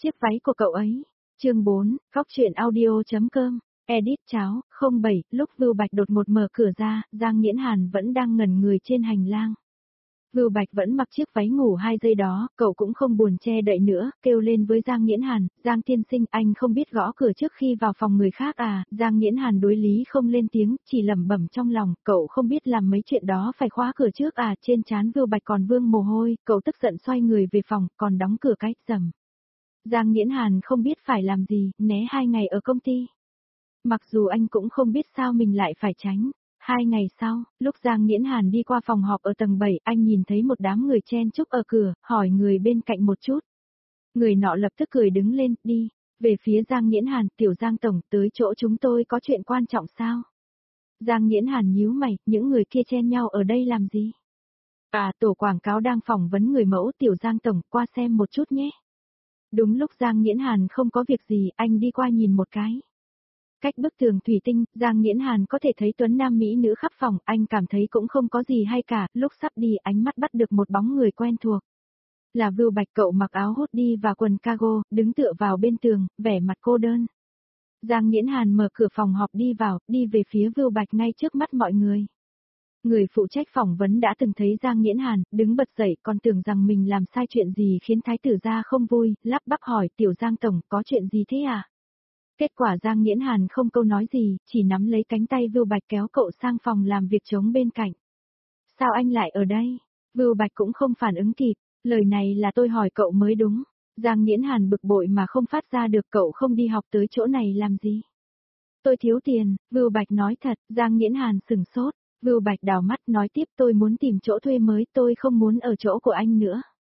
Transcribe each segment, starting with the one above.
chiếc váy của cậu ấy. Chương 4, Góc truyện audio.com. Edit cháo, 07, lúc Vưu Bạch đột ngột mở cửa ra, Giang Nghiễn Hàn vẫn đang ngẩn người trên hành lang. Vưu Bạch vẫn mặc chiếc váy ngủ 2 giây đó, cậu cũng không buồn che đậy nữa, kêu lên với Giang Nghiễn Hàn, Giang tiên sinh, anh không biết gõ cửa trước khi vào phòng người khác à, Giang Nghiễn Hàn đối lý không lên tiếng, chỉ lẩm bẩm trong lòng, cậu không biết làm mấy chuyện đó phải khóa cửa trước à, trên trán Vưu Bạch còn vương mồ hôi, cậu tức giận xoay người về phòng, còn đóng cửa cái, rầm. Giang Nghiễn Hàn không biết phải làm gì, né 2 ngày ở công ty. Mặc dù anh cũng không biết sao mình lại phải tránh. 2 ngày sau, lúc Giang Nghiễn Hàn đi qua phòng họp ở tầng 7, anh nhìn thấy một đám người chen chúc ở cửa, hỏi người bên cạnh một chút. Người nọ lập tức cười đứng lên, đi, về phía Giang Nghiễn Hàn, tiểu Giang Tổng, tới chỗ chúng tôi có chuyện quan trọng sao? Giang Nghiễn Hàn nhíu mày, những người kia chen nhau ở đây làm gì? À, tổ quảng cáo đang phỏng vấn người mẫu, tiểu Giang Tổng, qua xem một chút nhé. Đúng lúc Giang Nghiễn Hàn không có việc gì, anh đi qua nhìn một cái. Cách bức tường thủy tinh, Giang Nghiễn Hàn có thể thấy tuấn nam mỹ nữ khắp phòng, anh cảm thấy cũng không có gì hay cả, lúc sắp đi ánh mắt bắt được một bóng người quen thuộc. Là Vưu Bạch, cậu mặc áo hoodie và quần cargo, đứng tựa vào bên tường, vẻ mặt cô đơn. Giang Nghiễn Hàn mở cửa phòng họp đi vào, đi về phía Vưu Bạch ngay trước mắt mọi người. Người phụ trách phỏng vấn đã từng thấy Giang Nghiễn Hàn, đứng bật dậy, còn tưởng rằng mình làm sai chuyện gì khiến thái tử gia không vui, lắp bắp hỏi, tiểu Giang Tổng, có chuyện gì thế à? Kết quả Giang Nghiễn Hàn không câu nói gì, chỉ nắm lấy cánh tay Vưu Bạch kéo cậu sang phòng làm việc trống bên cạnh. Sao anh lại ở đây? Vưu Bạch cũng không phản ứng kịp, lời này là tôi hỏi cậu mới đúng. Giang Nghiễn Hàn bực bội mà không phát ra được, cậu không đi học tới chỗ này làm gì? Tôi thiếu tiền, Vưu Bạch nói thật. Giang Nghiễn Hàn sừng sốt. Vưu Bạch đảo mắt nói tiếp, tôi muốn tìm chỗ thuê mới, tôi không muốn ở chỗ của anh nữa.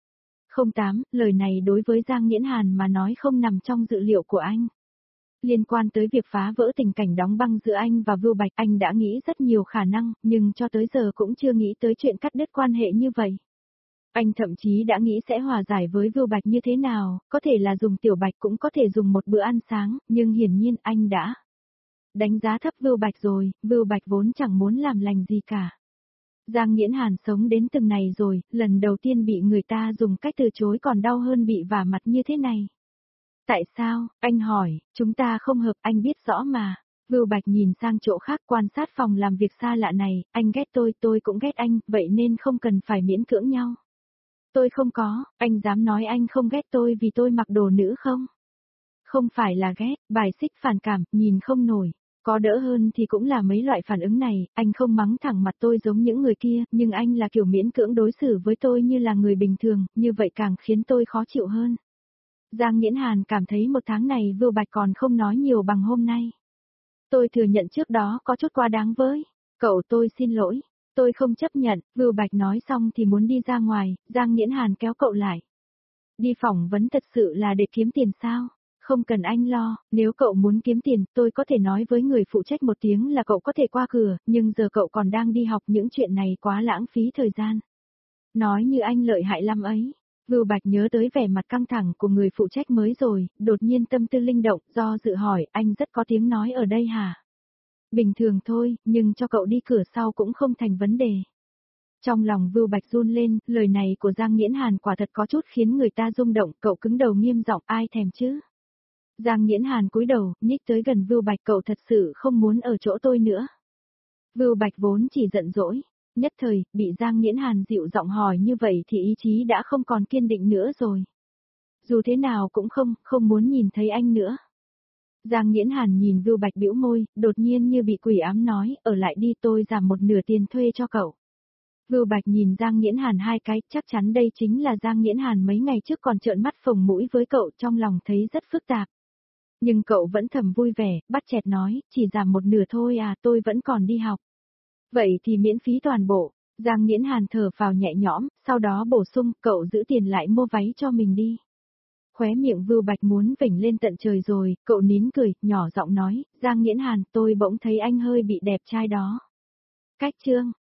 08, lời này đối với Giang Nghiễn Hàn mà nói không nằm trong dự liệu của anh. Liên quan tới việc phá vỡ tình cảnh đóng băng giữa anh và Vưu Bạch, anh đã nghĩ rất nhiều khả năng, nhưng cho tới giờ cũng chưa nghĩ tới chuyện cắt đứt quan hệ như vậy. Anh thậm chí đã nghĩ sẽ hòa giải với Vưu Bạch như thế nào, có thể là dùng Tiểu Bạch, cũng có thể dùng một bữa ăn sáng, nhưng hiển nhiên anh đã đánh giá thấp Vưu Bạch rồi, Vưu Bạch vốn chẳng muốn làm lành gì cả. Giang Nghiễn Hàn sống đến từng này rồi, lần đầu tiên bị người ta dùng cách từ chối còn đau hơn bị vả mặt như thế này. Tại sao, anh hỏi, chúng ta không hợp, anh biết rõ mà. Vưu Bạch nhìn sang chỗ khác, quan sát phòng làm việc xa lạ này, anh ghét tôi cũng ghét anh, vậy nên không cần phải miễn cưỡng nhau. Tôi không có, anh dám nói anh không ghét tôi vì tôi mặc đồ nữ không? Không phải là ghét, bài xích, phản cảm, nhìn không nổi. Có đỡ hơn thì cũng là mấy loại phản ứng này, anh không mắng thẳng mặt tôi giống những người kia, nhưng anh là kiểu miễn cưỡng đối xử với tôi như là người bình thường, như vậy càng khiến tôi khó chịu hơn. Giang Nghiễn Hàn cảm thấy một tháng này Vưu Bạch còn không nói nhiều bằng hôm nay. Tôi thừa nhận trước đó có chút quá đáng với. Cậu, tôi xin lỗi. Tôi không chấp nhận. Vưu Bạch nói xong thì muốn đi ra ngoài, Giang Nghiễn Hàn kéo cậu lại. Đi phỏng vấn thật sự là để kiếm tiền sao? Không cần anh lo, nếu cậu muốn kiếm tiền, tôi có thể nói với người phụ trách một tiếng là cậu có thể qua cửa, nhưng giờ cậu còn đang đi học, những chuyện này quá lãng phí thời gian. Nói như anh lợi hại lắm ấy. Vưu Bạch nhớ tới vẻ mặt căng thẳng của người phụ trách mới rồi, đột nhiên tâm tư linh động, do dự hỏi, anh rất có tiếng nói ở đây hả? Bình thường thôi, nhưng cho cậu đi cửa sau cũng không thành vấn đề. Trong lòng Vưu Bạch run lên, lời này của Giang Nghiễn Hàn quả thật có chút khiến người ta rung động, cậu cứng đầu nghiêm giọng, ai thèm chứ? Giang Nghiễn Hàn cúi đầu, nhích tới gần Vưu Bạch, cậu thật sự không muốn ở chỗ tôi nữa. Vưu Bạch vốn chỉ giận dỗi. Nhất thời, bị Giang Nghiễn Hàn dịu giọng hỏi như vậy thì ý chí đã không còn kiên định nữa rồi. Dù thế nào cũng không muốn nhìn thấy anh nữa. Giang Nghiễn Hàn nhìn Vưu Bạch bĩu môi, đột nhiên như bị quỷ ám nói, ở lại đi, tôi giảm 1/2 tiền thuê cho cậu. Vưu Bạch nhìn Giang Nghiễn Hàn 2 cái, chắc chắn đây chính là Giang Nghiễn Hàn mấy ngày trước còn trợn mắt phồng mũi với cậu, trong lòng thấy rất phức tạp. Nhưng cậu vẫn thầm vui vẻ, bắt chẹt nói, chỉ giảm 1/2 thôi à, tôi vẫn còn đi học. Vậy thì miễn phí toàn bộ. Giang Nghiễn Hàn thở phào nhẹ nhõm, sau đó bổ sung, cậu giữ tiền lại mua váy cho mình đi. Khóe miệng Vưu Bạch muốn vểnh lên tận trời rồi, cậu nín cười, nhỏ giọng nói, Giang Nghiễn Hàn, tôi bỗng thấy anh hơi bị đẹp trai đó. Cách chương.